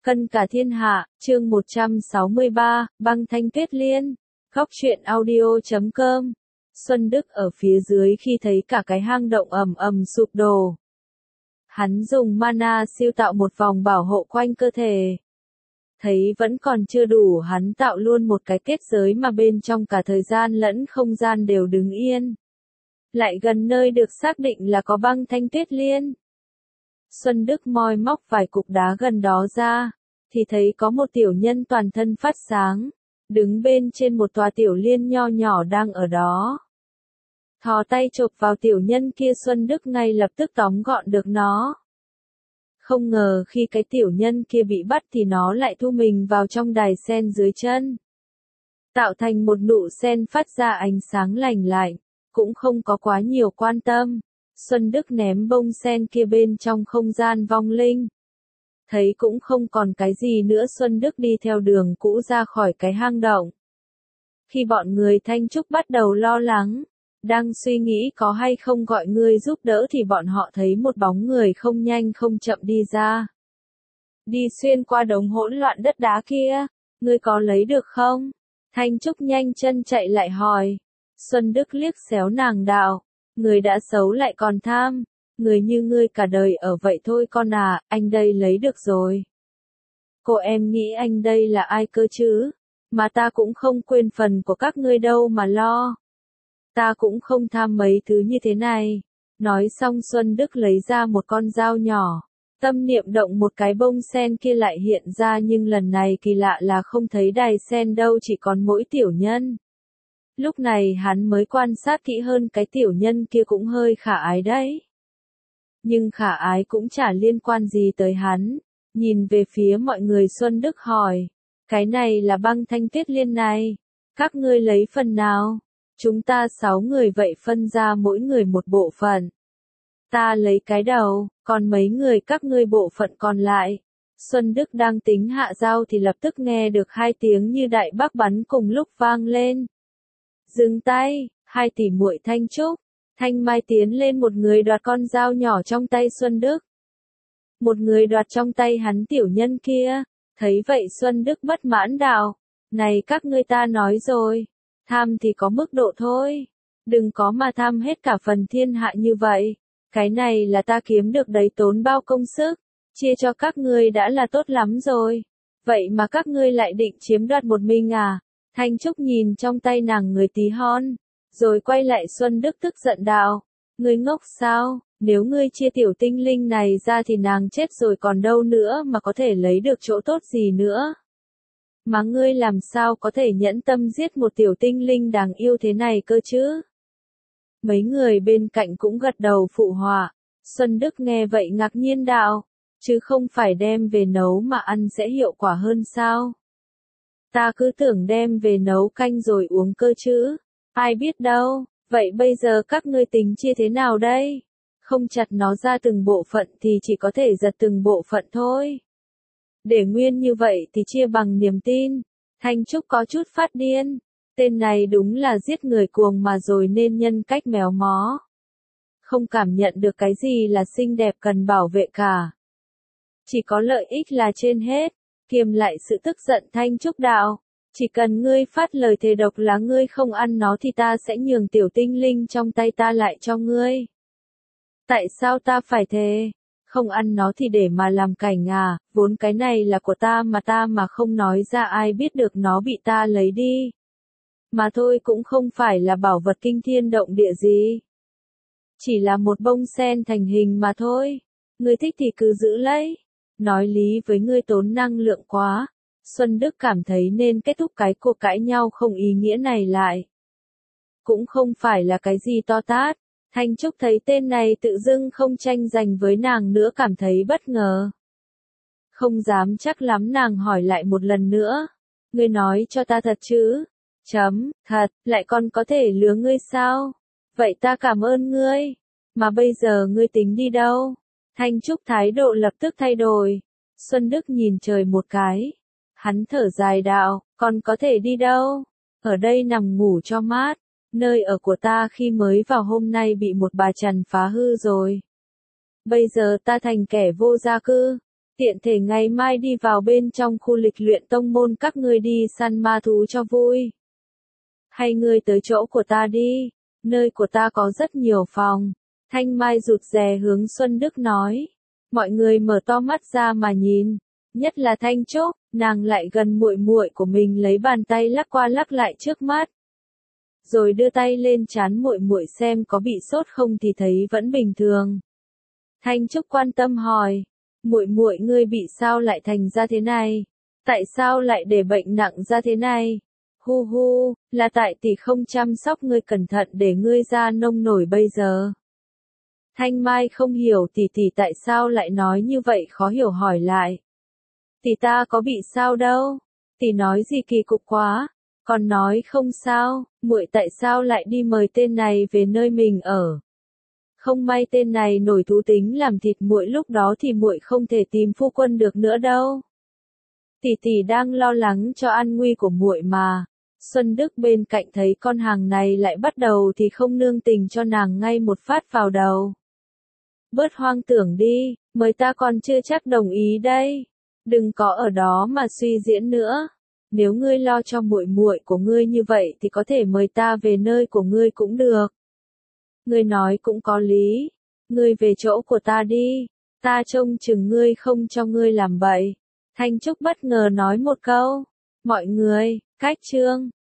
Cân cả thiên hạ, chương 163, băng thanh tuyết liên. Góc truyện audio.com. Xuân Đức ở phía dưới khi thấy cả cái hang động ầm ầm sụp đổ. Hắn dùng mana siêu tạo một vòng bảo hộ quanh cơ thể. Thấy vẫn còn chưa đủ, hắn tạo luôn một cái kết giới mà bên trong cả thời gian lẫn không gian đều đứng yên. Lại gần nơi được xác định là có băng thanh tuyết liên. Xuân Đức moi móc vài cục đá gần đó ra, thì thấy có một tiểu nhân toàn thân phát sáng, đứng bên trên một tòa tiểu liên nho nhỏ đang ở đó. Thò tay chộp vào tiểu nhân kia, Xuân Đức ngay lập tức tóm gọn được nó. Không ngờ khi cái tiểu nhân kia bị bắt thì nó lại thu mình vào trong đài sen dưới chân. Tạo thành một nụ sen phát ra ánh sáng lành lạnh, cũng không có quá nhiều quan tâm. Xuân Đức ném bông sen kia bên trong không gian vong linh. Thấy cũng không còn cái gì nữa, Xuân Đức đi theo đường cũ ra khỏi cái hang động. Khi bọn người Thanh Trúc bắt đầu lo lắng, đang suy nghĩ có hay không gọi người giúp đỡ thì bọn họ thấy một bóng người không nhanh không chậm đi ra. Đi xuyên qua đống hỗn loạn đất đá kia, ngươi có lấy được không? Thanh Trúc nhanh chân chạy lại hỏi. Xuân Đức liếc xéo nàng đạo, người đã xấu lại còn tham, người như ngươi cả đời ở vậy thôi con à, anh đây lấy được rồi. Cô em nghĩ anh đây là ai cơ chứ? Mà ta cũng không quên phần của các ngươi đâu mà lo. Ta cũng không tham mấy thứ như thế này. Nói xong Xuân Đức lấy ra một con dao nhỏ. Tâm niệm động một cái, bông sen kia lại hiện ra, nhưng lần này kỳ lạ là không thấy đài sen đâu, chỉ còn mỗi tiểu nhân. Lúc này hắn mới quan sát kỹ hơn, cái tiểu nhân kia cũng hơi khả ái đấy. Nhưng khả ái cũng chả liên quan gì tới hắn. Nhìn về phía mọi người, Xuân Đức hỏi, cái này là băng thanh tuyết liên này, các ngươi lấy phần nào? Chúng ta 6 người vậy phân ra mỗi người một bộ phận. Ta lấy cái đầu, còn mấy người các ngươi bộ phận còn lại. Xuân Đức đang tính hạ dao thì lập tức nghe được 2 tiếng như đại bác bắn cùng lúc vang lên. Dừng tay, 2 tỷ muội Thanh Trúc, Thanh Mai tiến lên, một người đoạt con dao nhỏ trong tay Xuân Đức. Một người đoạt trong tay hắn tiểu nhân kia. Thấy vậy Xuân Đức bất mãn đạo, này các ngươi, ta nói rồi, tham thì có mức độ thôi. Đừng có mà tham hết cả phần thiên hạ như vậy. Cái này là ta kiếm được đấy, tốn bao công sức, chia cho các ngươi đã là tốt lắm rồi. Vậy mà các ngươi lại định chiếm đoạt một mình à? Thanh Trúc nhìn trong tay nàng người tí hon, rồi quay lại Xuân Đức tức giận đạo, ngươi ngốc sao, nếu ngươi chia tiểu tinh linh này ra thì nàng chết rồi còn đâu nữa mà có thể lấy được chỗ tốt gì nữa. Mà ngươi làm sao có thể nhẫn tâm giết một tiểu tinh linh đáng yêu thế này cơ chứ? Mấy người bên cạnh cũng gật đầu phụ họa. Xuân Đức nghe vậy ngạc nhiên đạo, chứ không phải đem về nấu mà ăn sẽ hiệu quả hơn sao? Ta cứ tưởng đem về nấu canh rồi uống cơ chứ, ai biết đâu. Vậy bây giờ các ngươi tính chia thế nào đây? Không chặt nó ra từng bộ phận thì chỉ có thể giật từng bộ phận thôi. Để nguyên như vậy thì chia bằng niềm tin. Thanh Trúc có chút phát điên. Tên này đúng là giết người cuồng mà rồi, nên nhân cách méo mó. Không cảm nhận được cái gì là xinh đẹp cần bảo vệ cả. Chỉ có lợi ích là trên hết. Kiềm lại sự tức giận, Thanh Trúc đạo, chỉ cần ngươi phát lời thề độc là ngươi không ăn nó thì ta sẽ nhường tiểu tinh linh trong tay ta lại cho ngươi. Tại sao ta phải thề? Không ăn nó thì để mà làm cảnh à? Vốn cái này là của ta mà không nói ra ai biết được nó bị ta lấy đi. Mà thôi, cũng không phải là bảo vật kinh thiên động địa gì. Chỉ là một bông sen thành hình mà thôi. Ngươi thích thì cứ giữ lấy. Nói lý với ngươi tốn năng lượng quá. Xuân Đức cảm thấy nên kết thúc cái cuộc cãi nhau không ý nghĩa này lại. Cũng không phải là cái gì to tát. Thanh Trúc thấy tên này tự dưng không tranh giành với nàng nữa, cảm thấy bất ngờ. Không dám chắc lắm, nàng hỏi lại một lần nữa. Ngươi nói cho ta thật chứ? Thật, lại còn có thể lừa ngươi sao? Vậy ta cảm ơn ngươi. Mà bây giờ ngươi tính đi đâu? Thanh Trúc thái độ lập tức thay đổi. Xuân Đức nhìn trời một cái. Hắn thở dài đạo, còn có thể đi đâu? Ở đây nằm ngủ cho mát. Nơi ở của ta khi mới vào hôm nay bị một bà Trần phá hư rồi. Bây giờ ta thành kẻ vô gia cư. Tiện thể ngày mai đi vào bên trong khu lịch luyện tông môn các ngươi đi săn ma thú cho vui. Hay ngươi tới chỗ của ta đi, nơi của ta có rất nhiều phòng. Thanh Mai rụt rè hướng Xuân Đức nói. Mọi người mở to mắt ra mà nhìn, nhất là Thanh Trúc, nàng lại gần muội muội của mình lấy bàn tay lắc qua lắc lại trước mắt. Rồi đưa tay lên trán muội muội xem có bị sốt không thì thấy vẫn bình thường. Thanh Trúc quan tâm hỏi, muội muội ngươi bị sao lại thành ra thế này? Tại sao lại để bệnh nặng ra thế này? Hu hu, là tại tỷ không chăm sóc ngươi cẩn thận để ngươi ra nông nổi bây giờ. Thanh Mai không hiểu tỷ tỷ tại sao lại nói như vậy, khó hiểu hỏi lại. Tỷ ta có bị sao đâu, tỷ nói gì kỳ cục quá, còn nói không sao, muội tại sao lại đi mời tên này về nơi mình ở. Không may tên này nổi thú tính làm thịt muội, lúc đó thì muội không thể tìm phu quân được nữa đâu. Tỷ tỷ đang lo lắng cho an nguy của muội mà. Xuân Đức bên cạnh thấy con hàng này lại bắt đầu thì không nương tình cho nàng ngay một phát vào đầu. Bớt hoang tưởng đi, mời ta còn chưa chắc đồng ý đây. Đừng có ở đó mà suy diễn nữa. Nếu ngươi lo cho muội muội của ngươi như vậy thì có thể mời ta về nơi của ngươi cũng được. Ngươi nói cũng có lý. Ngươi về chỗ của ta đi. Ta trông chừng ngươi không cho ngươi làm bậy. Thanh Trúc bất ngờ nói một câu. Mọi người, cách chương.